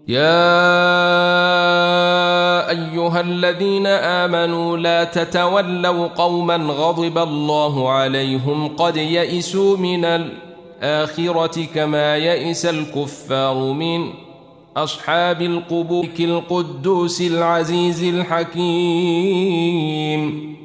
يا أيها الذين آمنوا لا تتولوا قوما غضب الله عليهم قد يئسوا من الآخرة كما يئس الكفار من أصحاب القبور القدوس العزيز الحكيم.